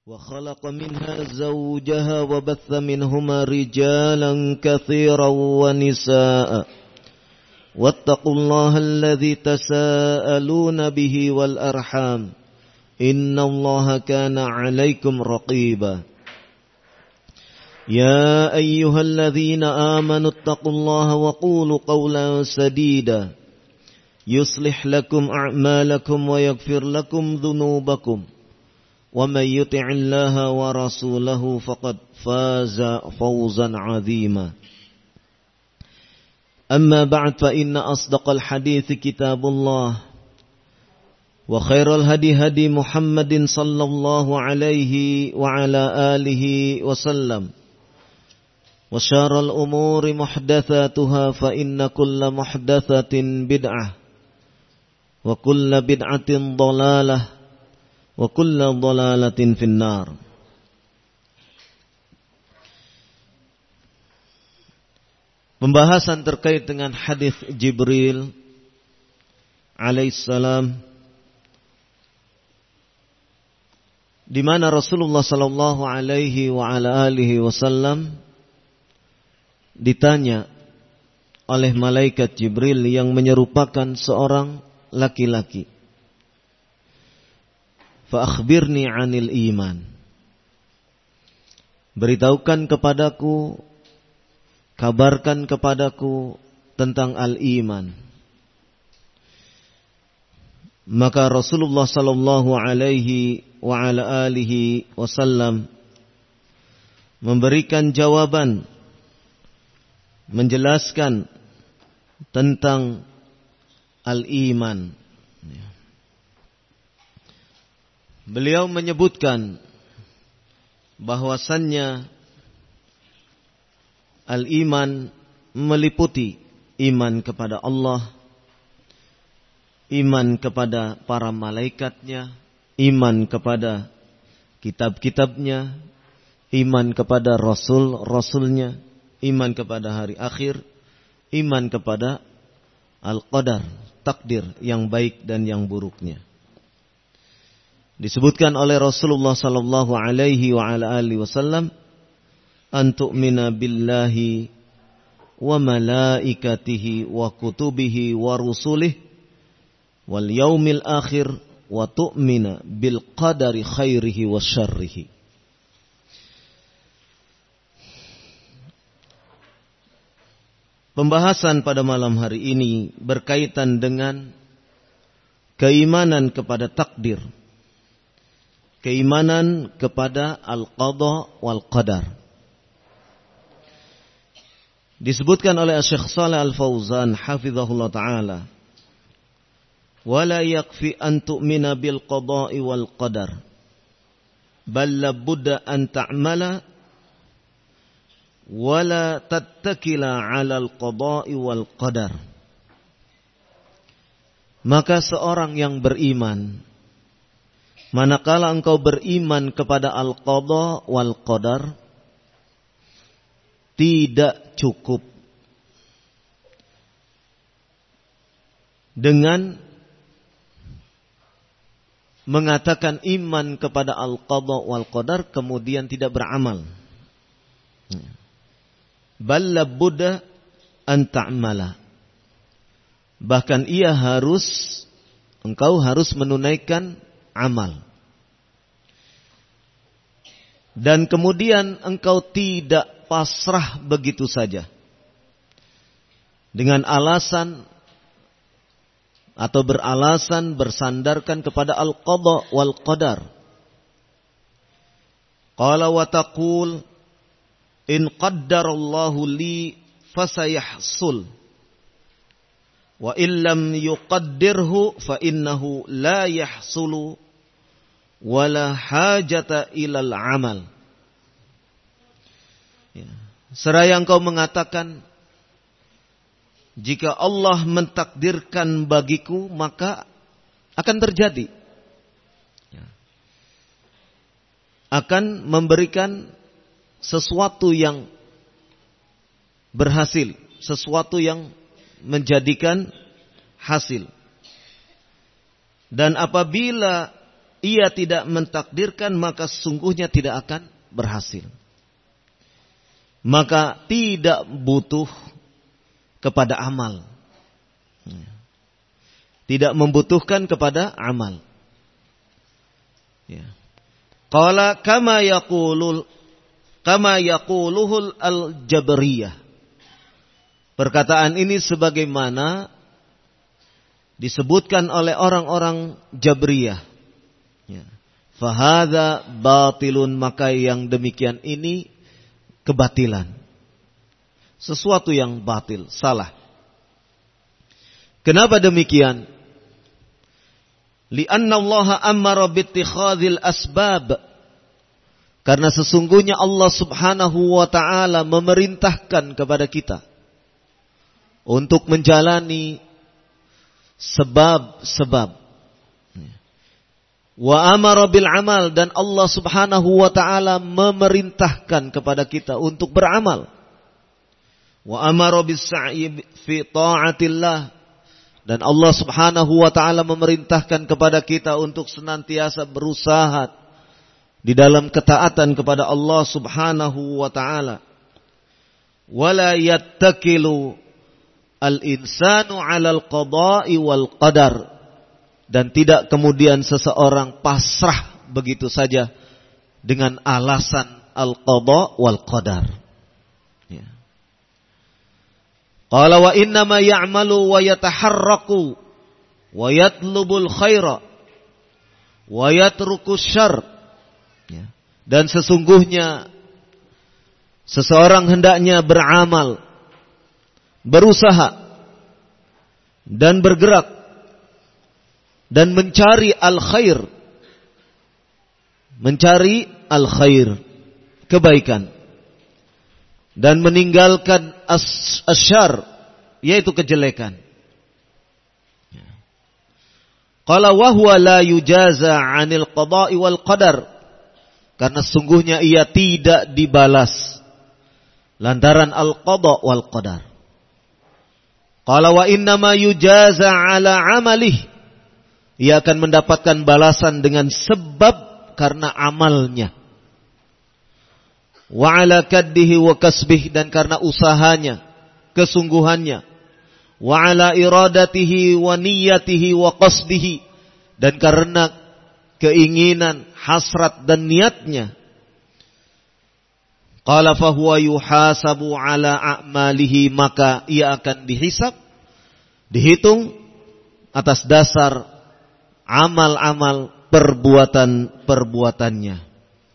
وخلق منها زوجها وبث منهما رجالا كثيرا ونساء واتقوا الله الذي تساءلون به والأرحام إن الله كان عليكم رقيبا يا أيها الذين آمنوا اتقوا الله وقولوا قولا سديدا يصلح لكم أعمالكم ويغفر لكم ذنوبكم ومن يطع الله ورسوله فقد فاز فوزا عظيما أما بعد فإن أصدق الحديث كتاب الله وخير الهدي هدي محمد صلى الله عليه وعلى آله وسلم وشر الأمور محدثاتها فإن كل محدثة بدعة وكل بدعة ضلالة وكل ضلالة في النار. Pembahasan terkait dengan hadis Jibril alaihissalam, di mana Rasulullah sallallahu alaihi wa ala alihi wasallam ditanya oleh malaikat Jibril yang menyerupakan seorang laki-laki, fa akhbirni 'anil iman, beritahukan kepadaku, kabarkan kepadaku tentang al-iman. Maka Rasulullah sallallahu alaihi wa ala alihi wasallam memberikan jawaban, menjelaskan tentang al-iman. Beliau menyebutkan bahwasannya al-iman meliputi iman kepada Allah, iman kepada para malaikatnya, iman kepada kitab-kitabnya, iman kepada rasul-rasulnya, iman kepada hari akhir, iman kepada al-qadar, takdir yang baik dan yang buruknya. Disebutkan oleh Rasulullah sallallahu alaihi wa ala alihi wasallam, an tu'mina billahi wa malaikatihi wa kutubihi wa rusulihi wal yaumil akhir wa tu'mina bil qadari khairihi wa syarrihi. Pembahasan pada malam hari ini berkaitan dengan keimanan kepada takdir, keimanan kepada al-qadha wal qadar. Disebutkan oleh Syekh Shalih Al-Fauzan hafizahullah ta'ala, wala yakfi an tu'mina bil qada'i wal qadar bal labudda an ta'mala wala tattakila 'alal qada'i wal qadar. Maka seorang yang beriman, manakala engkau beriman kepada al-qadha wal qadar, tidak cukup dengan mengatakan iman kepada al-qadha wal qadar kemudian tidak beramal. Bal labudda an ta'mala. Bahkan engkau harus menunaikan amal. Dan kemudian engkau tidak pasrah begitu saja dengan alasan atau beralasan bersandarkan kepada al-qadha wal qadar. Qala wa taqul in qaddarallahu li fasayahsul wa illam yuqaddirhu fa innahu la yahsulu wala hajata ilal amal. Seraya engkau mengatakan, jika Allah mentakdirkan bagiku maka akan terjadi, akan memberikan sesuatu yang berhasil, sesuatu yang menjadikan hasil. Dan apabila ia tidak mentakdirkan, maka sesungguhnya tidak akan berhasil. Maka tidak butuh kepada amal. Tidak membutuhkan kepada amal. Ya. Qala kama yaquluhul al-jabriyah. Perkataan ini sebagaimana disebutkan oleh orang-orang Jabriyah. Ya. Fahadha batilun, maka yang demikian ini kebatilan. Sesuatu yang batil, salah. Kenapa demikian? Li'anna Allah amara bittikhadhil asbab. Karena sesungguhnya Allah Subhanahu wa ta'ala memerintahkan kepada kita untuk menjalani sebab-sebab. Wa amara bil amal, dan Allah Subhanahu wa ta'ala memerintahkan kepada kita untuk beramal. Wa amara bis sa'i fi ta'atillah, dan Allah Subhanahu wa ta'ala memerintahkan kepada kita untuk senantiasa berusaha di dalam ketaatan kepada Allah Subhanahu wa ta'ala. Wala yattakilu al-insanu 'alal qada'i wal qadar, dan tidak kemudian seseorang pasrah begitu saja dengan alasan al-qada' wal qadar. Ya. Qala wa innama ya'malu wa yataharraku wa yatlubul khaira wa yatruku syarr. Ya. Dan sesungguhnya seseorang hendaknya beramal, berusaha dan bergerak dan mencari al-khair. Mencari al-khair, kebaikan. Dan meninggalkan asyar, yaitu kejelekan. Qala wa huwa la yujaza 'anil qada'i wal qadar. Karena sungguhnya ia tidak dibalas lantaran al-qada' wal qadar. Qala wa innama yujaza 'ala 'amalih. Ia akan mendapatkan balasan dengan sebab karena amalnya. Wa ala kaddihi wa kasbih, dan karena usahanya, kesungguhannya. Wa ala iradatihi wa niyatihi wa qasdihi, dan karena keinginan, hasrat dan niatnya. Qala fahuwa yuhasabu ala a'malihi, maka ia akan dihisab, dihitung atas dasar amal-amal perbuatan-perbuatannya.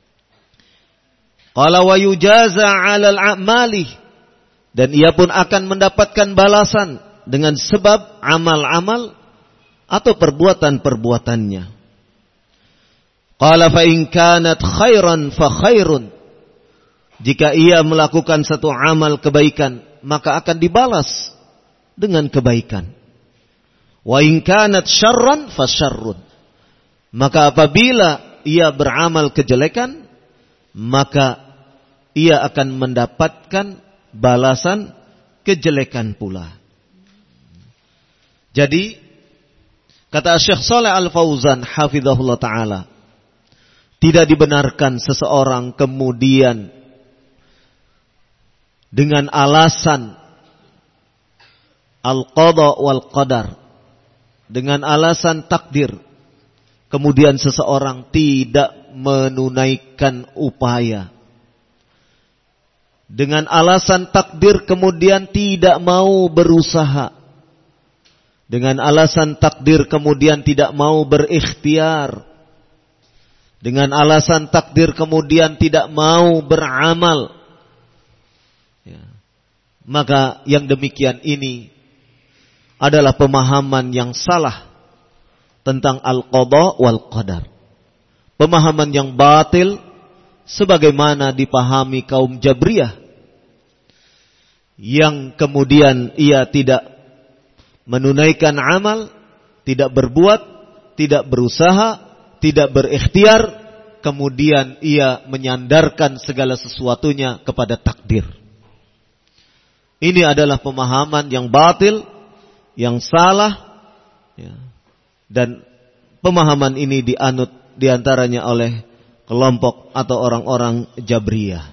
Qala wa yujaza 'alal a'mali, dan ia pun akan mendapatkan balasan dengan sebab amal-amal atau perbuatan-perbuatannya. Qala fa in kanat khairan fa khairun. Jika ia melakukan satu amal kebaikan, maka akan dibalas dengan kebaikan. Wa in kanat syarran fa syarrun. Maka apabila ia beramal kejelekan, maka ia akan mendapatkan balasan kejelekan pula. Jadi, kata Syekh Shalih Al-Fauzan hafizahullah ta'ala, tidak dibenarkan seseorang kemudian dengan alasan al-qada wal qadar, dengan alasan takdir, kemudian seseorang tidak menunaikan upaya. Dengan alasan takdir kemudian tidak mau berusaha. Dengan alasan takdir kemudian tidak mau berikhtiar. Dengan alasan takdir kemudian tidak mau beramal. Ya. Maka yang demikian ini adalah pemahaman yang salah tentang al-qada wal qadar. Pemahaman yang batil sebagaimana dipahami kaum Jabriyah, yang kemudian ia tidak menunaikan amal, tidak berbuat, tidak berusaha, tidak berikhtiar, kemudian ia menyandarkan segala sesuatunya kepada takdir. Ini adalah pemahaman yang batil, yang salah, ya. Dan pemahaman ini dianut diantaranya oleh kelompok atau orang-orang Jabriyah.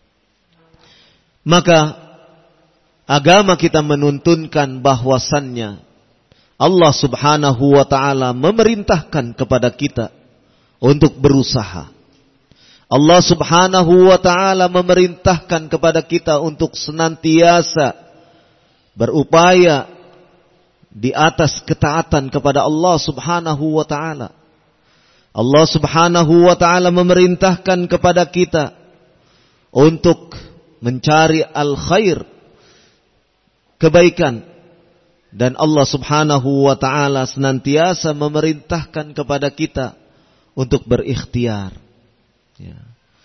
Maka agama kita menuntunkan bahwasannya Allah Subhanahu wa ta'ala memerintahkan kepada kita untuk berusaha. Allah Subhanahu wa ta'ala memerintahkan kepada kita untuk senantiasa berupaya di atas ketaatan kepada Allah Subhanahu wa ta'ala. Allah Subhanahu wa ta'ala memerintahkan kepada kita untuk mencari al-khair, kebaikan. Dan Allah Subhanahu wa ta'ala senantiasa memerintahkan kepada kita untuk berikhtiar. Ya.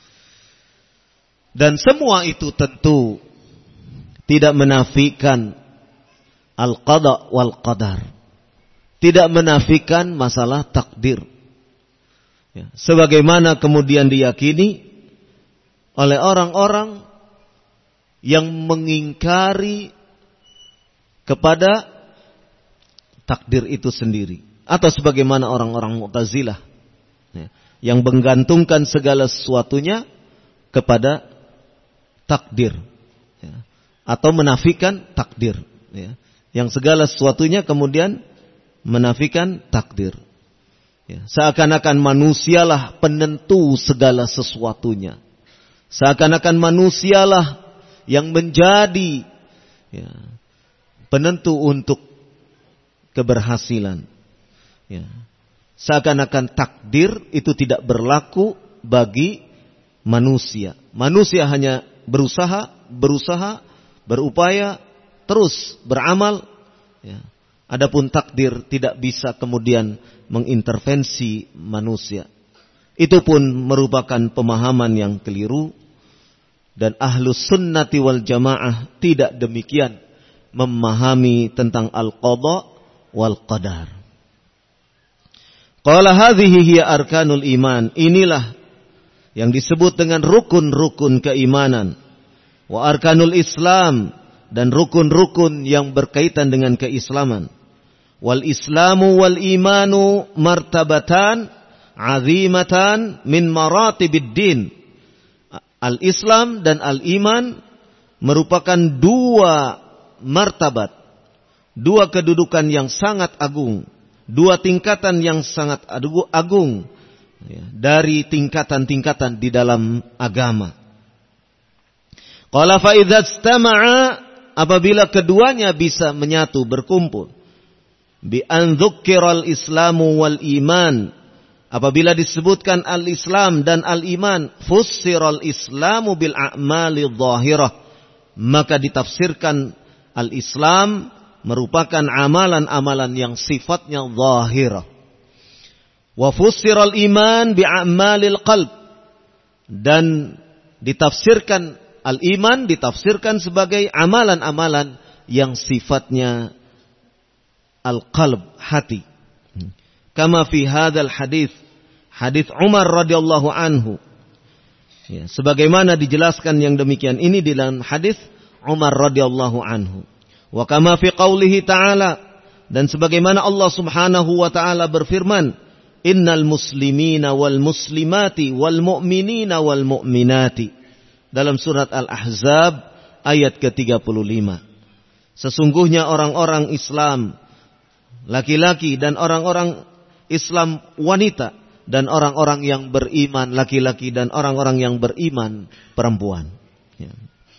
Dan semua itu tentu tidak menafikan al-qada wal qadar. Tidak menafikan masalah takdir. Ya. Sebagaimana kemudian diyakini oleh orang-orang yang mengingkari kepada takdir itu sendiri, atau sebagaimana orang-orang Mu'tazilah ya, yang menggantungkan segala sesuatunya kepada takdir ya, atau menafikan takdir ya, yang segala sesuatunya kemudian menafikan takdir ya, seakan-akan manusialah penentu segala sesuatunya, seakan-akan manusialah yang menjadi ya, penentu untuk keberhasilan. Ya. Seakan-akan takdir itu tidak berlaku bagi manusia. Manusia hanya berusaha, berupaya, terus beramal. Ya. Adapun takdir tidak bisa kemudian mengintervensi manusia. Itu pun merupakan pemahaman yang keliru. Dan ahlus sunnati wal jamaah tidak demikian memahami tentang al-qada wal qadar. Qala hadhihi hiya arkanul iman. Inilah yang disebut dengan rukun-rukun keimanan. Wa arkanul Islam, dan rukun-rukun yang berkaitan dengan keislaman. Wal Islamu wal imanu martabatan azimatan min maratibid din. Al-Islam dan al-iman merupakan dua martabat, dua kedudukan yang sangat agung, dua tingkatan yang sangat agung ya, dari tingkatan-tingkatan di dalam agama. Qala fa idza istama'a, apabila keduanya bisa menyatu, berkumpul, bi an dzukkiral islamu wal iman, apabila disebutkan al-Islam dan al-iman, fussiral islamu bil a'mali dhahirah, maka ditafsirkan al-Islam merupakan amalan-amalan yang sifatnya zahirah. Wa fussiral iman bi a'malil qalb, dan ditafsirkan al-iman ditafsirkan sebagai amalan-amalan yang sifatnya al-qalb, hati. Kama fi hadzal hadits, hadits Umar radhiyallahu anhu. Ya, sebagaimana dijelaskan yang demikian ini di dalam hadis Umar radhiyallahu anhu. Wa kama fi qaulihi ta'ala, dan sebagaimana Allah Subhanahu wa taala berfirman, innal muslimina wal muslimati wal mu'minina wal mu'minati, dalam surat Al-Ahzab ayat ke-35. Sesungguhnya orang-orang Islam laki-laki dan orang-orang Islam wanita, dan orang-orang yang beriman laki-laki dan orang-orang yang beriman perempuan. Ya.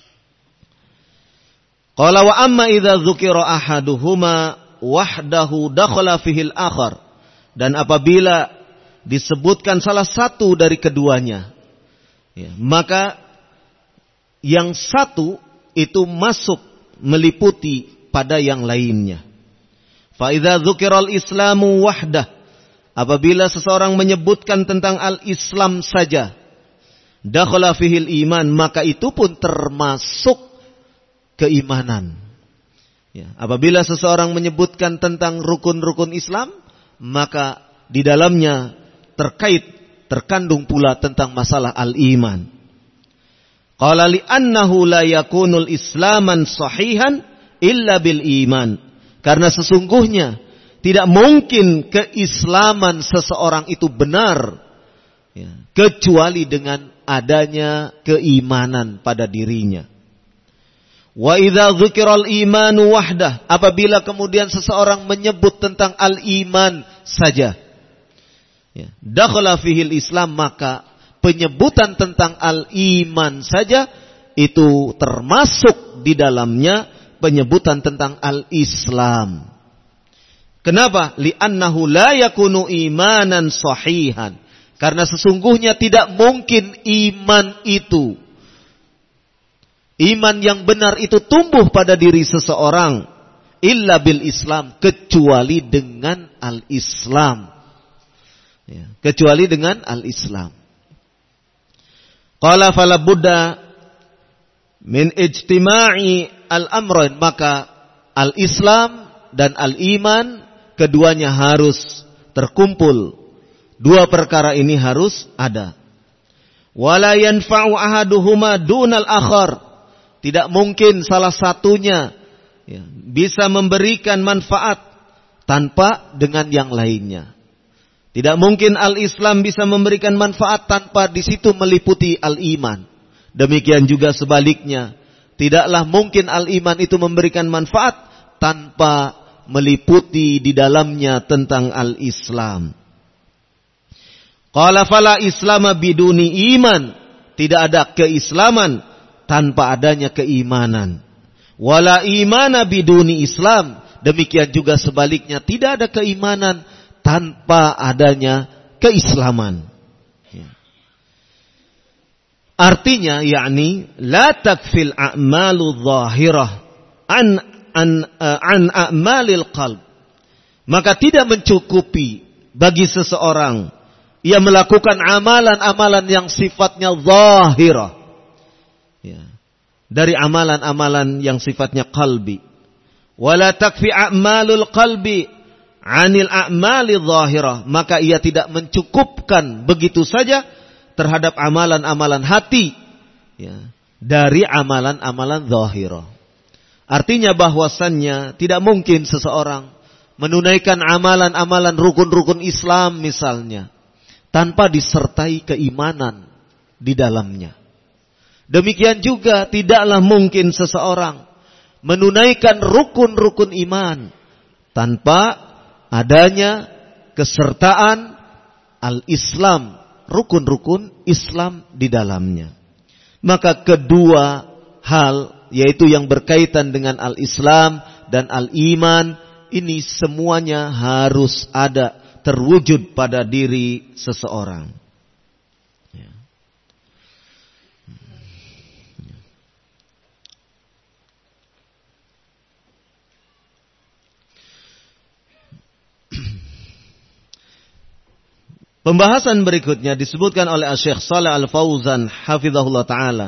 Qala wa amma idza dzukira ahaduhuma wahdahu dakhala fihi al-akhar, dan apabila disebutkan salah satu dari keduanya, ya, maka yang satu itu masuk meliputi pada yang lainnya. Fa idza dzukira al-islamu wahdah, apabila seseorang menyebutkan tentang al-Islam saja, dakhala fihil iman, maka itu pun termasuk keimanan. Ya, apabila seseorang menyebutkan tentang rukun-rukun Islam, maka di dalamnya terkandung pula tentang masalah al-iman. Qala li'annahu la yakunul islaman sahihan illa bil iman, karena sesungguhnya tidak mungkin keislaman seseorang itu benar kecuali dengan adanya keimanan pada dirinya. Wa idza dzukiral imanu wahdah, apabila kemudian seseorang menyebut tentang al-iman saja, dakhala fihil Islam, maka penyebutan tentang al-iman saja itu termasuk di dalamnya penyebutan tentang al-Islam. Kenapa? Li'annahu la yakunu imanan sahihan. Karena sesungguhnya tidak mungkin iman itu, iman yang benar itu tumbuh pada diri seseorang illa bil Islam, kecuali dengan al-Islam. Kecuali dengan al-Islam. Qala fala budda min ijtima'i al-amrain, maka al-Islam dan al-iman keduanya harus terkumpul. Dua perkara ini harus ada. Wala yanfa'u ahaduhuma dunal akhar. Tidak mungkin salah satunya bisa memberikan manfaat tanpa dengan yang lainnya. Tidak mungkin al-Islam bisa memberikan manfaat tanpa di situ meliputi al-iman. Demikian juga sebaliknya. Tidaklah mungkin al-iman itu memberikan manfaat tanpa meliputi di dalamnya tentang al-Islam. Qala fala islama biduni iman. Tidak ada keislaman tanpa adanya keimanan. Wala imana biduni Islam. Demikian juga sebaliknya, tidak ada keimanan tanpa adanya keislaman. Artinya yakni la takfil a'malu zahirah an a'malil qalb. Maka tidak mencukupi bagi seseorang ia melakukan amalan-amalan yang sifatnya zahirah, dari amalan-amalan yang sifatnya qalbi. Wala takfi a'malul qalbi 'anil a'mali zahirah. Maka ia tidak mencukupkan begitu saja terhadap amalan-amalan hati dari amalan-amalan zahirah. Artinya bahwasannya tidak mungkin seseorang menunaikan amalan-amalan rukun-rukun Islam misalnya tanpa disertai keimanan di dalamnya. Demikian juga tidaklah mungkin seseorang menunaikan rukun-rukun iman tanpa adanya kesertaan al-Islam, rukun-rukun Islam di dalamnya. Maka kedua hal, yaitu yang berkaitan dengan al-Islam dan al-iman, ini semuanya harus ada, terwujud pada diri seseorang. Pembahasan berikutnya disebutkan oleh Syekh Shalih Al-Fauzan hafizahullah taala.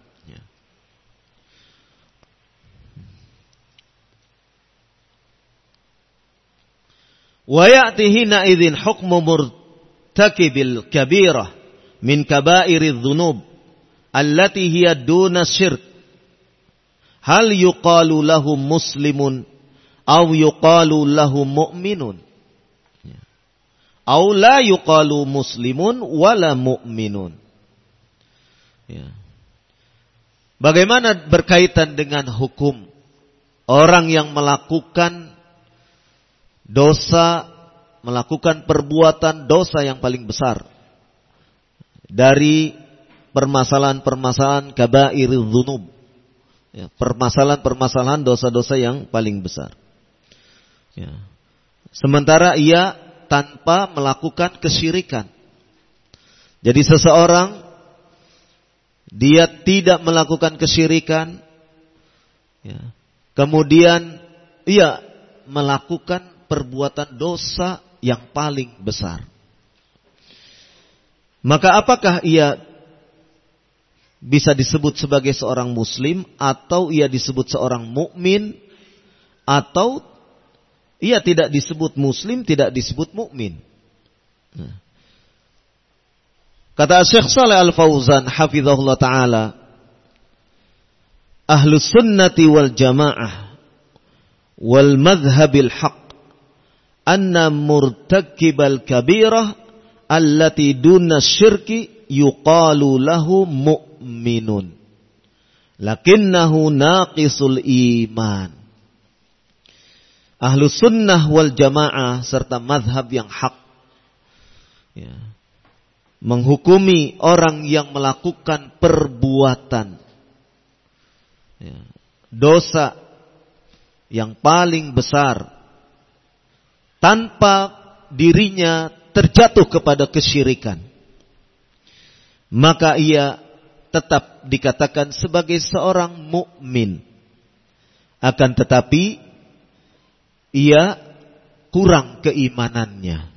Wa ya'ti hina idzin hukmu murtakibil kabirah min kaba'iriz dzunub allati hiya duna syirk. Hal yuqalu lahu muslimun aw yuqalu lahu mu'minun? Aw la yuqalu muslimun wala mu'minun. Bagaimana berkaitan dengan hukum orang yang melakukan dosa, melakukan perbuatan dosa yang paling besar dari permasalahan-permasalahan kabairul dzunub, permasalahan-permasalahan dosa-dosa yang paling besar. Sementara ia tanpa melakukan kesyirikan. Jadi seseorang dia tidak melakukan kesyirikan, kemudian ia melakukan perbuatan dosa yang paling besar. Maka apakah ia bisa disebut sebagai seorang muslim, atau ia disebut seorang mukmin, atau ia tidak disebut muslim, tidak disebut mukmin? Kata Syekh Shalih Al-Fauzan hafizahullah taala, Ahlus sunnati wal jamaah wal madhhabil haq anna murtakibal kabirah allati duna syirki yuqalu lahu mu'minun lakinnahu naqisul iman. Ahlu sunnah wal jamaah serta mazhab yang hak menghukumi orang yang melakukan perbuatan dosa yang paling besar tanpa dirinya terjatuh kepada kesyirikan, maka ia tetap dikatakan sebagai seorang mukmin. Akan tetapi ia kurang keimanannya.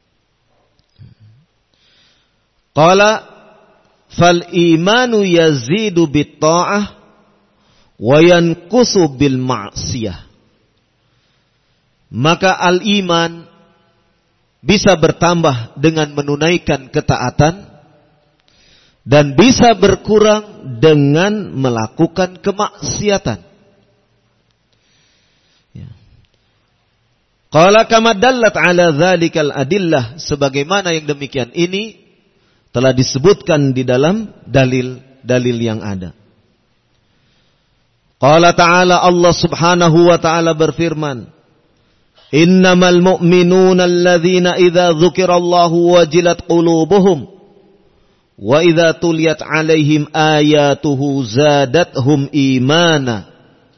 Qala fal imanu yazidu bit ta'ah wa yanqusu bil ma'siyah. Maka al-iman bisa bertambah dengan menunaikan ketaatan dan bisa berkurang dengan melakukan kemaksiatan. Qala kama dallat ala dzalikal adillah, sebagaimana yang demikian ini telah disebutkan di dalam dalil-dalil yang ada. Qala ta'ala, Allah subhanahu wa ta'ala berfirman, innamal mu'minuna alladzina idza dzukirallahu wajilat qulubuhum wa idza tuliyat 'alaihim ayatuhu zadathum imana.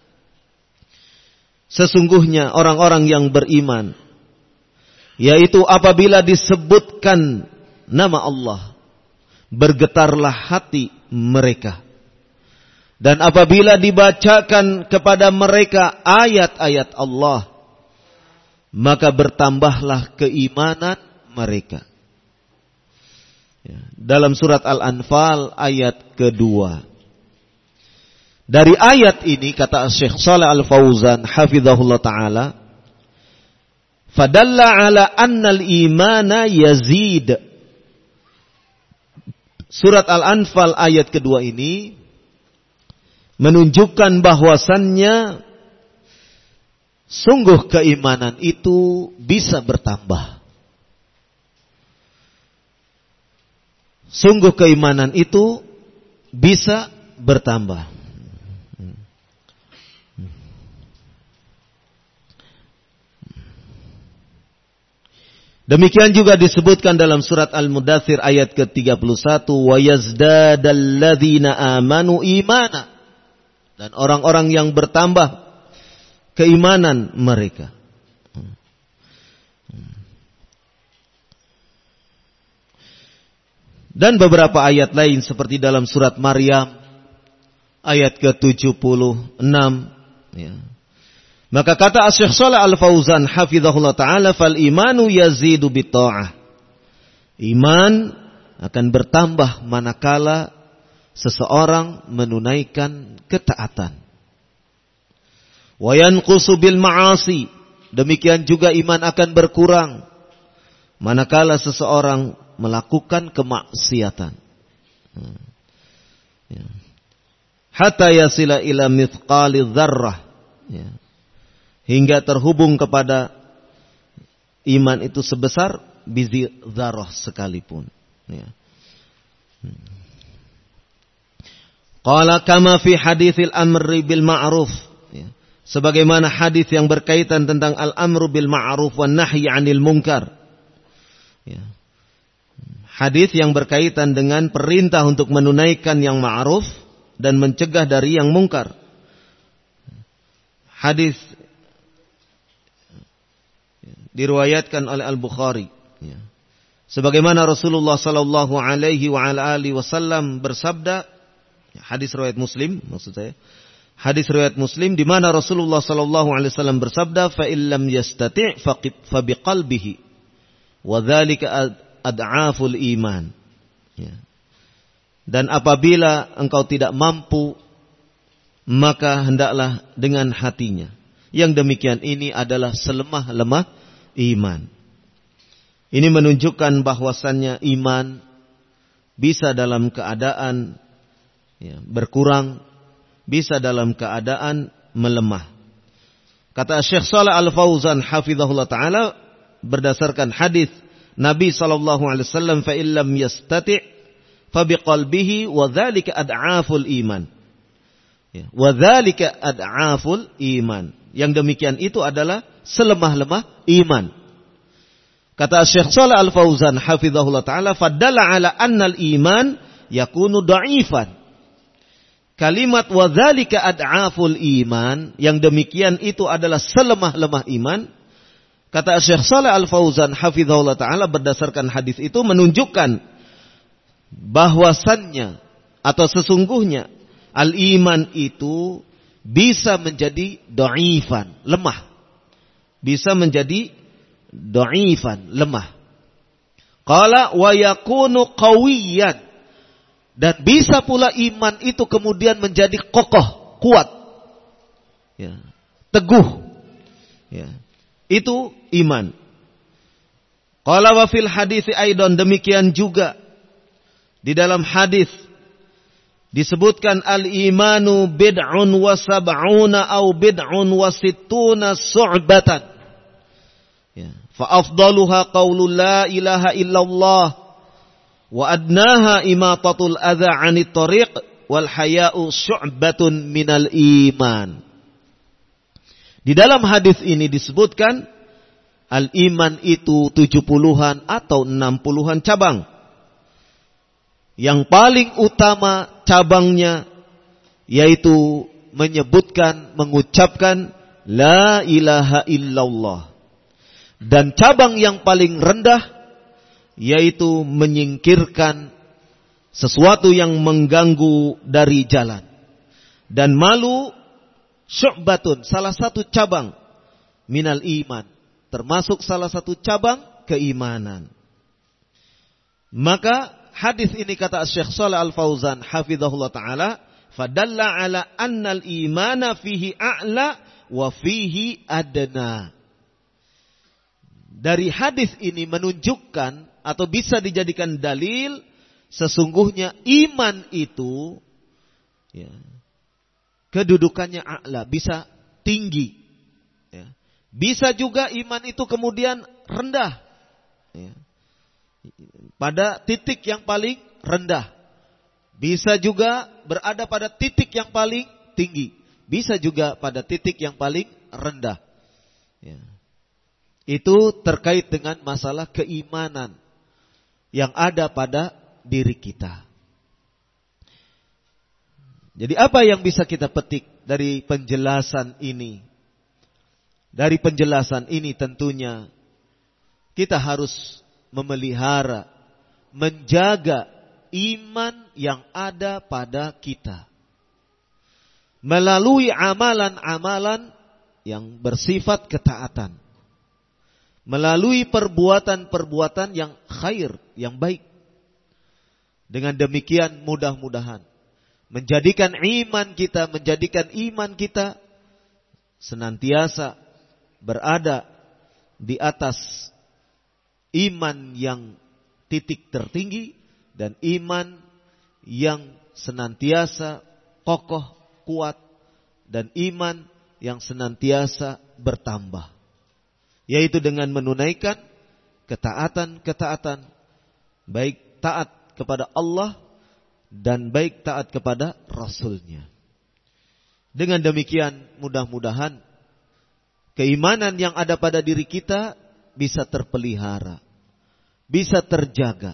Sesungguhnya orang-orang yang beriman, yaitu apabila disebutkan nama Allah, bergetarlah hati mereka. Dan apabila dibacakan kepada mereka ayat-ayat Allah, maka bertambahlah keimanan mereka. Dalam surat Al-Anfal ayat kedua. Dari ayat ini kata Syekh Shalih Al-Fauzan hafizahullah ta'ala, fadalla ala annal imana yazid. Surat Al-Anfal ayat kedua ini menunjukkan bahwasannya sungguh keimanan itu bisa bertambah. Sungguh keimanan itu bisa bertambah. Demikian juga disebutkan dalam surat Al-Mudaththir ayat ke-31, wa yazdadal ladzina amanu imana. Dan orang-orang yang bertambah keimanan mereka. Dan beberapa ayat lain seperti dalam surat Maryam ayat ke-76 ya. Maka kata Syekh Shalih Al-Fauzan hafizahullah ta'ala, fal imanu yazidu bit ta'ah. Iman akan bertambah manakala seseorang menunaikan ketaatan. Wa yanqusu bil ma'asi. Demikian juga iman akan berkurang manakala seseorang melakukan kemaksiatan. Hatta yasila ila mithqali dzarrah. Hingga terhubung kepada iman itu sebesar biji dzarrah sekalipun. Qala kama fi haditsil amri bil ma'ruf. Sebagaimana hadis yang berkaitan tentang al-amru bil ma'ruf wan nahyi 'anil munkar. Hadis yang berkaitan dengan perintah untuk menunaikan yang ma'ruf dan mencegah dari yang mungkar. Hadis diriwayatkan oleh Al-Bukhari. Sebagaimana Rasulullah sallallahu alaihi wa ala alihi wasallam bersabda, hadis riwayat Muslim maksud saya. Hadis riwayat Muslim di mana Rasulullah sallallahu alaihi wasallam bersabda, fa illam yastati' fa biqalbihi wa dzalika ad'aful iman. Dan apabila engkau tidak mampu, maka hendaklah dengan hatinya. Yang demikian ini adalah selemah-lemah iman. Ini menunjukkan bahwasannya iman bisa dalam keadaan berkurang, bisa dalam keadaan melemah. Kata Syekh Shalih Al-Fauzan hafizahullah ta'ala, berdasarkan hadis Nabi sallallahu alaihi wasallam, fa illam yastati' fa biqalbihi wa dzalika ad'aful iman. Ya, wa dzalika ad'aful iman. Yang demikian itu adalah selemah-lemah iman. Kata Syekh Shalih Al-Fauzan hafizahullah taala, fadalla ala annal iman yakunu dha'ifan. Kalimat wa dzalika ad'aful iman, yang demikian itu adalah selemah-lemah iman. Kata Syekh Shalih Al-Fauzan hafizahullah taala, berdasarkan hadis itu menunjukkan bahwasannya atau sesungguhnya al-iman itu bisa menjadi dhaifan, lemah. Bisa menjadi dhaifan, lemah. Qala wa yakunu qawiyan, dan bisa pula iman itu kemudian menjadi kokoh, kuat. Ya, teguh. Ya. Itu iman. Qala wa fil hadits aidan, demikian juga di dalam hadis disebutkan al-imanu bid'un wa sab'una au bid'un wa sittuna su'batan. Ya, fa afdaluha qaulul la ilaha illallah wa adnaha imatatul adza 'anit thariq wal haya'u syu'batun minal iman. Di dalam hadis ini disebutkan al-iman itu 70-an atau 60-an cabang. Yang paling utama cabangnya yaitu menyebutkan, mengucapkan la ilaha illallah. Dan cabang yang paling rendah yaitu menyingkirkan sesuatu yang mengganggu dari jalan. Dan malu syu'batun, salah satu cabang minal iman, termasuk salah satu cabang keimanan. Maka hadis ini, kata Syekh Shalih Al-Fauzan hafizahullah taala, fadalla ala annal imana fihi a'la wa fihi adna. Dari hadis ini menunjukkan atau bisa dijadikan dalil sesungguhnya iman itu ya, kedudukannya a'la, bisa tinggi. Ya. Bisa juga iman itu kemudian rendah. Ya. Pada titik yang paling rendah. Bisa juga berada pada titik yang paling tinggi. Bisa juga pada titik yang paling rendah. Ya. Itu terkait dengan masalah keimanan yang ada pada diri kita. Jadi apa yang bisa kita petik dari penjelasan ini? Dari penjelasan ini tentunya kita harus memelihara, menjaga iman yang ada pada kita. Melalui amalan-amalan yang bersifat ketaatan. Melalui perbuatan-perbuatan yang khair, yang baik. Dengan demikian mudah-mudahan menjadikan iman kita senantiasa berada di atas iman yang titik tertinggi dan iman yang senantiasa kokoh, kuat, dan iman yang senantiasa bertambah, yaitu dengan menunaikan ketaatan-ketaatan, baik taat kepada Allah dan baik taat kepada Rasul-Nya. Dengan demikian mudah-mudahan keimanan yang ada pada diri kita bisa terpelihara, bisa terjaga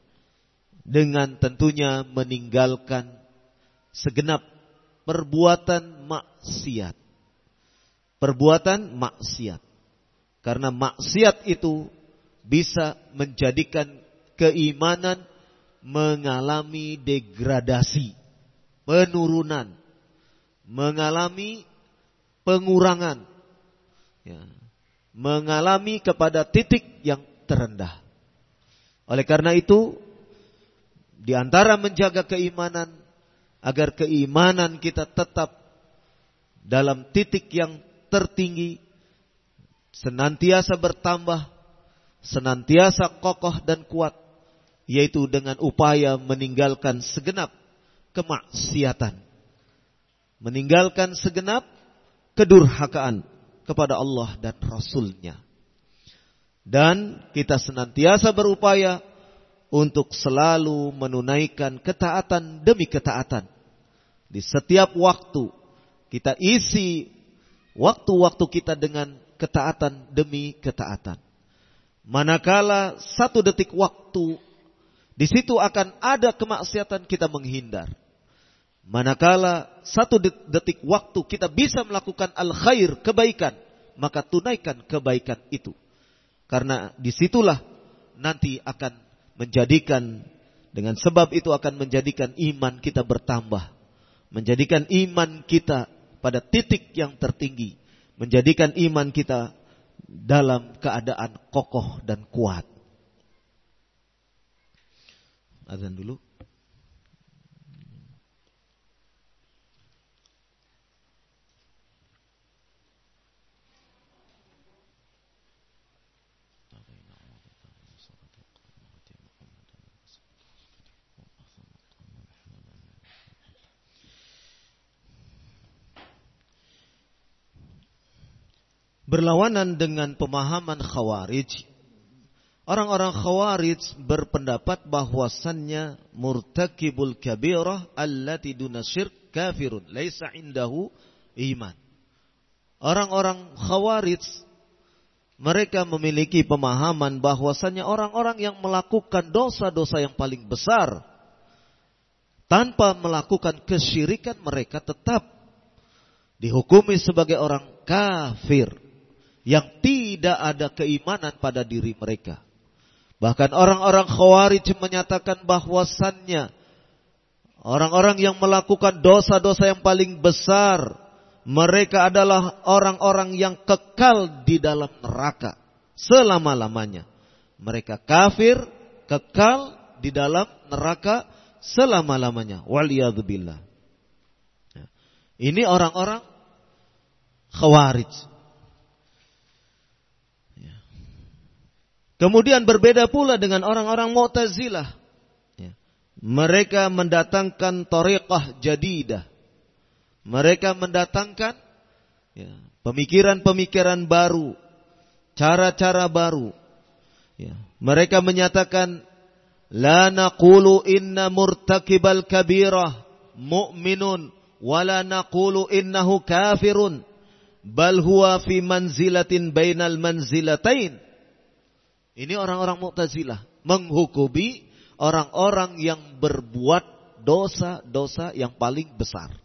dengan tentunya meninggalkan segenap perbuatan maksiat. Perbuatan maksiat. Karena maksiat itu bisa menjadikan keimanan mengalami degradasi, penurunan, mengalami pengurangan, ya, mengalami kepada titik yang terendah. Oleh karena itu, di antara menjaga keimanan, agar keimanan kita tetap dalam titik yang tertinggi, senantiasa bertambah, senantiasa kokoh dan kuat, yaitu dengan upaya meninggalkan segenap kemaksiatan, meninggalkan segenap kedurhakaan kepada Allah dan Rasul-Nya. Dan kita senantiasa berupaya untuk selalu menunaikan ketaatan demi ketaatan. Di setiap waktu kita isi waktu-waktu kita dengan ketaatan demi ketaatan. Manakala satu detik waktu di situ akan ada kemaksiatan, kita menghindar. Manakala satu detik waktu kita bisa melakukan al-khair, kebaikan, maka tunaikan kebaikan itu. Karena disitulah nanti akan menjadikan, dengan sebab itu akan menjadikan iman kita bertambah. Menjadikan iman kita pada titik yang tertinggi. Menjadikan iman kita dalam keadaan kokoh dan kuat. Azan dulu. Berlawanan dengan pemahaman Khawarij, orang-orang Khawarij berpendapat bahwasannya murtakibul kabirah allati duna syirk kafirun laisa indahu iman. Orang-orang Khawarij mereka memiliki pemahaman bahwasannya orang-orang yang melakukan dosa-dosa yang paling besar tanpa melakukan kesyirikan, mereka tetap dihukumi sebagai orang kafir yang tidak ada keimanan pada diri mereka. Bahkan orang-orang Khawarij menyatakan bahwasannya orang-orang yang melakukan dosa-dosa yang paling besar, mereka adalah orang-orang yang kekal di dalam neraka selama-lamanya. Mereka kafir, kekal di dalam neraka selama-lamanya. Waliyadzubillah. Ini orang-orang Khawarij. Kemudian berbeda pula dengan orang-orang Mu'tazilah. Mereka mendatangkan thariqah jadidah. Mereka mendatangkan pemikiran-pemikiran baru, cara-cara baru. Mereka menyatakan, la naqulu inna murtakibal kabirah mu'minun, wa la naqulu innahu kafirun, bal huwa fi manzilatin bainal manzilatain. Ini orang-orang Mu'tazilah menghukumi orang-orang yang berbuat dosa-dosa yang paling besar.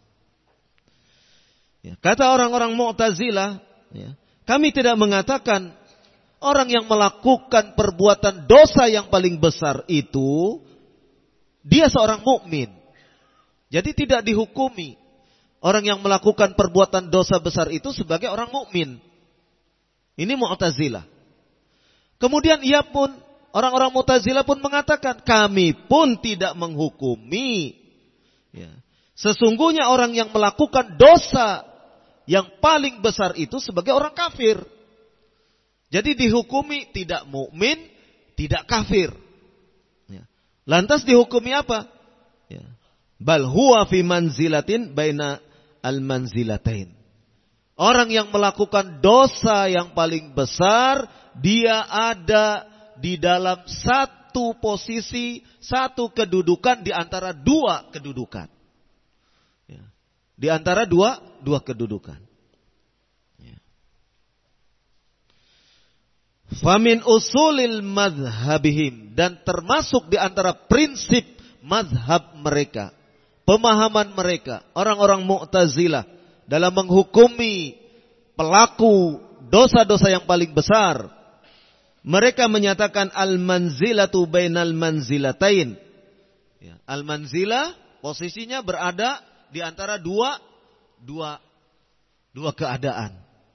Kata orang-orang Mu'tazilah, kami tidak mengatakan orang yang melakukan perbuatan dosa yang paling besar itu dia seorang mukmin. Jadi tidak dihukumi orang yang melakukan perbuatan dosa besar itu sebagai orang mukmin. Ini Mu'tazilah. Kemudian orang-orang Mu'tazilah pun mengatakan, kami pun tidak menghukumi. Sesungguhnya orang yang melakukan dosa yang paling besar itu sebagai orang kafir. Jadi dihukumi tidak mukmin, tidak kafir. Lantas dihukumi apa? Bal huwa fi manzilatin baina al-manzilatain. Orang yang melakukan dosa yang paling besar, dia ada di dalam satu posisi, satu kedudukan di antara dua kedudukan. Di antara dua kedudukan. Famin usulil madhabihim, dan termasuk di antara prinsip madhab mereka, pemahaman mereka, orang-orang Mu'tazilah dalam menghukumi pelaku dosa-dosa yang paling besar. Mereka menyatakan al-manzilatu bainal manzilatain. Al-manzilah posisinya berada di antara dua keadaan.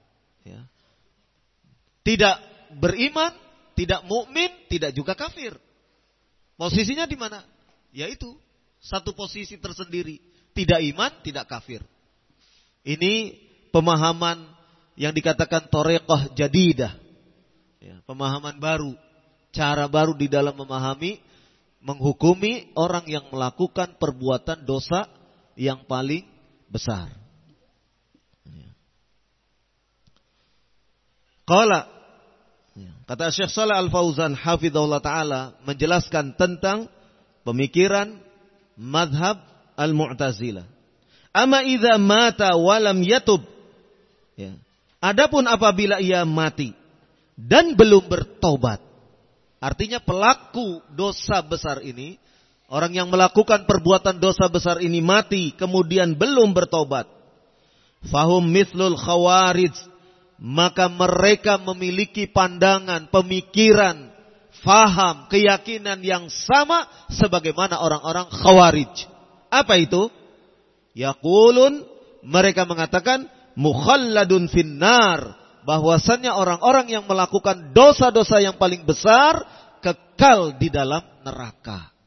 Tidak beriman, tidak mukmin, tidak juga kafir. Posisinya di mana? Yaitu satu posisi tersendiri. Tidak iman, tidak kafir. Ini pemahaman yang dikatakan thariqah jadidah. Pemahaman baru, cara baru di dalam memahami, menghukumi orang yang melakukan perbuatan dosa yang paling besar. Qala Kata Syekh Shalih Al-Fauzan hafizahullah taala menjelaskan tentang pemikiran madhab Al-Mu'tazilah. Amma idza mata wa lam yatub. Ya. Adapun apabila ia mati dan belum bertobat. Artinya pelaku dosa besar ini, orang yang melakukan perbuatan dosa besar ini mati kemudian belum bertobat. Fahum mithlul khawarij. Maka mereka memiliki pandangan, pemikiran, faham, keyakinan yang sama sebagaimana orang-orang khawarij. Apa itu? Yaqulun, mereka mengatakan mukhalladun finnar, bahwasannya orang-orang yang melakukan dosa-dosa yang paling besar kekal di dalam neraka.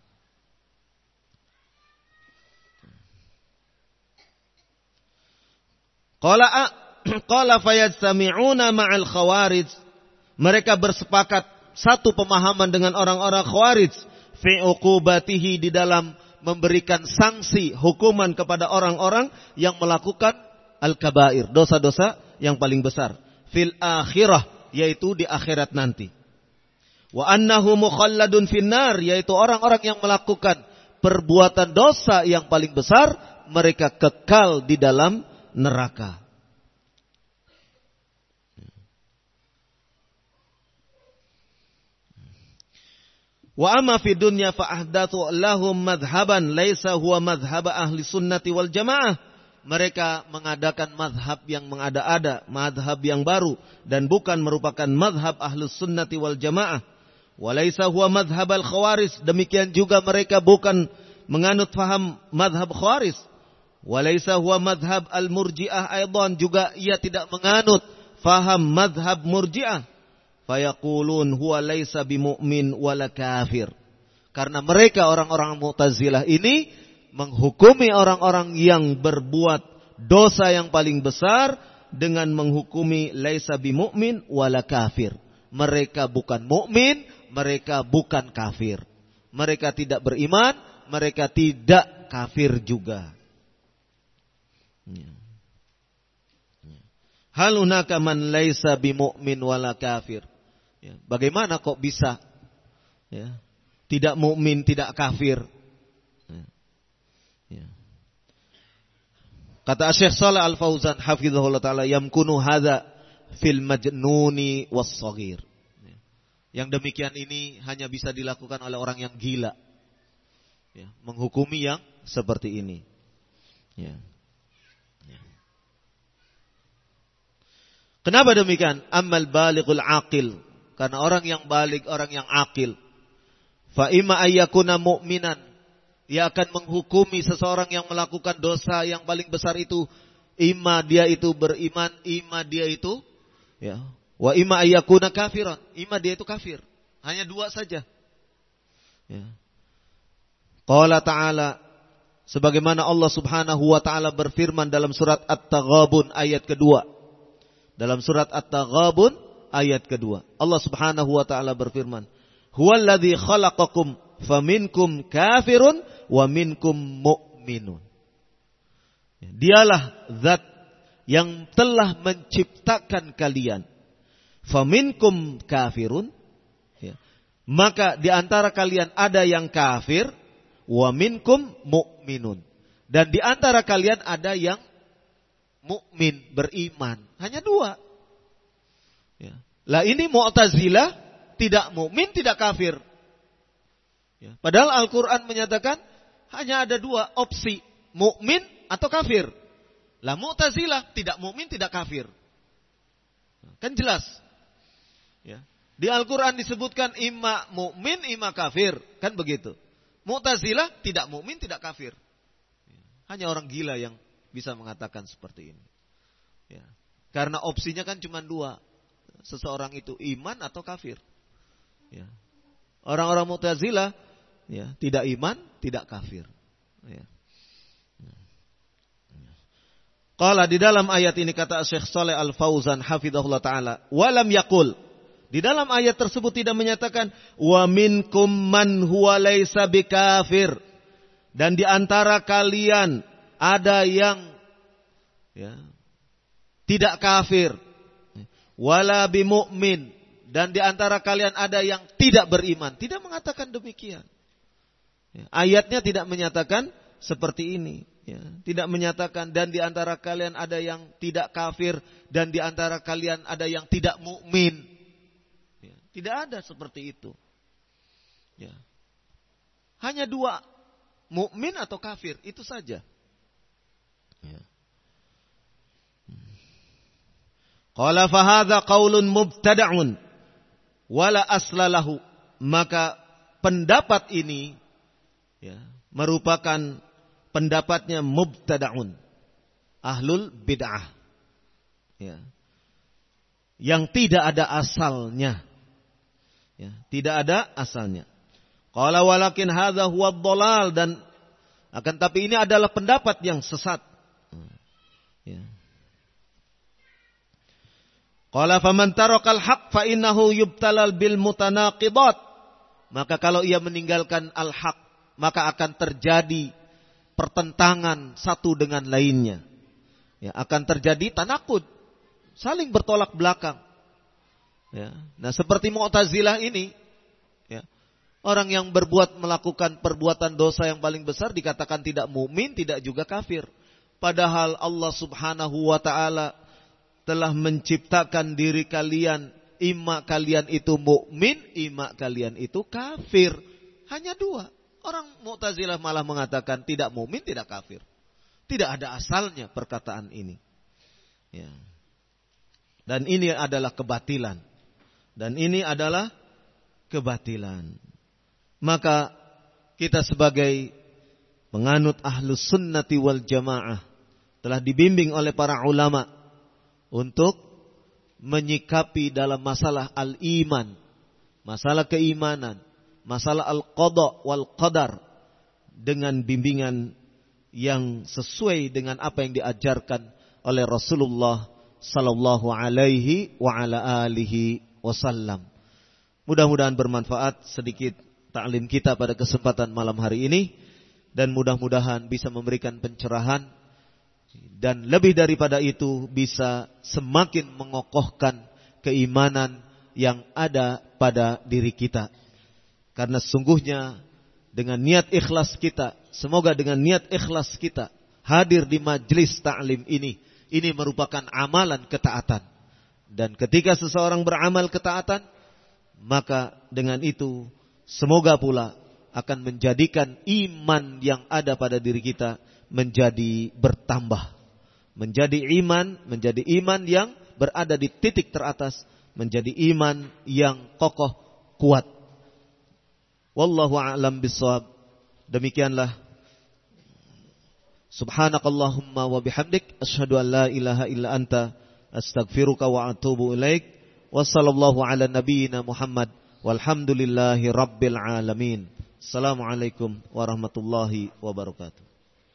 Qala fayajtami'una ma'al khawarij. Mereka bersepakat satu pemahaman dengan orang-orang khawarij fi uqubatihi, di dalam memberikan sanksi hukuman kepada orang-orang yang melakukan al-kabair, dosa-dosa yang paling besar, fil akhirah, yaitu di akhirat nanti. Wa annahu mukhalladun finnar, yaitu orang-orang yang melakukan perbuatan dosa yang paling besar, mereka kekal di dalam neraka. Wa amma fi dunya fa ahdathu lahum madhhaban laisa huwa madhhab ahli sunnati wal jamaah. Mereka mengadakan madhab yang mengada-ada, madhab yang baru, dan bukan merupakan madhab ahli sunnati wal jamaah. Wa laisa huwa madhhab al khawarij. Demikian juga mereka bukan menganut faham madhab khawarij. Wa laisa huwa madhab al murji'ah aidan. Juga ia tidak menganut faham madhab murji'ah. Fayaqulun huwa laisa bimu'min wala kafir. Karena mereka orang-orang Mu'tazilah ini menghukumi orang-orang yang berbuat dosa yang paling besar dengan menghukumi laisa bimu'min wala kafir. Mereka bukan mukmin, mereka bukan kafir. Mereka tidak beriman, mereka tidak kafir juga. Hal hunaka man laisa bimu'min wala kafir. Ya, bagaimana kok bisa tidak mukmin, tidak kafir? Kata Syekh Shalih Al-Fauzan hafizahullah taala, yamkunu hadza fil majnuni was-shaghir. Yang demikian ini hanya bisa dilakukan oleh orang yang gila. Menghukumi yang seperti ini. Kenapa demikian? Ammal balighul aqil. Karena orang yang balik, orang yang akil. Fa imma ayyakuna mu'minan. Ia akan menghukumi seseorang yang melakukan dosa yang paling besar itu. Imma dia itu beriman, imma dia itu wa imma ayyakuna kafiran. Imma dia itu kafir. Hanya dua saja. Qala ta'ala, sebagaimana Allah Subhanahu wa taala berfirman dalam surat At-Taghabun ayat kedua. Dalam surat At-Taghabun ayat kedua, Allah Subhanahu wa taala berfirman, "Huwallazi khalaqakum faminkum kafirun wa minkum mu'minun." Dialah zat yang telah menciptakan kalian. Faminkum kafirun, maka di antara kalian ada yang kafir, wa minkum mu'minun, dan di antara kalian ada yang mukmin, beriman. Hanya dua. Lah ini Mu'tazilah tidak mukmin, tidak kafir. Padahal Al-Quran menyatakan hanya ada dua opsi, mukmin atau kafir. Lah Mu'tazilah tidak mukmin, tidak kafir. Kan jelas. Di Al-Quran disebutkan imma mukmin, imma kafir, kan begitu. Mu'tazilah tidak mukmin, tidak kafir. Hanya orang gila yang bisa mengatakan seperti ini. Karena opsinya kan cuma dua. Seseorang itu iman atau kafir. Orang-orang Mu'tazilah tidak iman, tidak kafir. Qala, di dalam ayat ini kata Syekh Shalih Al-Fauzan hafizahullah taala, walam yaqul. Di dalam ayat tersebut tidak menyatakan wa minkum man huwa laisa bikafir. Dan di antara kalian ada yang tidak kafir. Wala bimu'min, dan di antara kalian ada yang tidak beriman. Tidak mengatakan demikian. Ya, ayatnya tidak menyatakan seperti ini. Ya, tidak menyatakan dan di antara kalian ada yang tidak kafir dan di antara kalian ada yang tidak mukmin. Ya, tidak ada seperti itu. Ya. Hanya dua, mukmin atau kafir, itu saja. Ya. Qala fa hadza qaulun mubtada'un wala aslalahu. Maka pendapat ini ya, merupakan pendapatnya mubtada'un, ahlul bid'ah. Ya. Yang tidak ada asalnya. Ya, tidak ada asalnya. Qala walakin hadza huwa dhalal, dan akan tapi ini adalah pendapat yang sesat. Ya. Qala faman tarakal haqq fa innahu yubtalal bil mutanaqidat. Maka kalau ia meninggalkan al-haq, maka akan terjadi pertentangan satu dengan lainnya. Ya, akan terjadi tanakud, saling bertolak belakang. Ya. Nah, seperti Mu'tazilah ini, ya, orang yang melakukan perbuatan dosa yang paling besar dikatakan tidak mukmin, tidak juga kafir. Padahal Allah Subhanahu wa taala telah menciptakan diri kalian, ima kalian itu mukmin, ima kalian itu kafir. Hanya dua. Orang Mu'tazilah malah mengatakan tidak mukmin, tidak kafir. Tidak ada asalnya perkataan ini. Ya. Dan ini adalah kebatilan. Dan ini adalah kebatilan. Maka kita sebagai penganut ahlus sunnati wal jamaah telah dibimbing oleh para ulama untuk menyikapi dalam masalah al-iman, masalah keimanan, masalah al-qada wal qadar dengan bimbingan yang sesuai dengan apa yang diajarkan oleh Rasulullah sallallahu alaihi wa ala alihi wasallam. Mudah-mudahan bermanfaat sedikit ta'lim kita pada kesempatan malam hari ini, dan mudah-mudahan bisa memberikan pencerahan, dan lebih daripada itu bisa semakin mengokohkan keimanan yang ada pada diri kita. Karena sesungguhnya dengan niat ikhlas kita, semoga dengan niat ikhlas kita hadir di majlis ta'lim ini merupakan amalan ketaatan. Dan ketika seseorang beramal ketaatan, maka dengan itu semoga pula akan menjadikan iman yang ada pada diri kita menjadi bertambah. Menjadi iman yang berada di titik teratas, menjadi iman yang kokoh, kuat. Wallahu a'lam bishawab. Demikianlah. Subhanakallahumma wa bihamdik, asyhadu an la ilaha illa anta, astaghfiruka wa atubu ilaik. Wassallallahu ala nabiyyina Muhammad walhamdulillahi rabbil alamin. Assalamualaikum warahmatullahi wabarakatuh.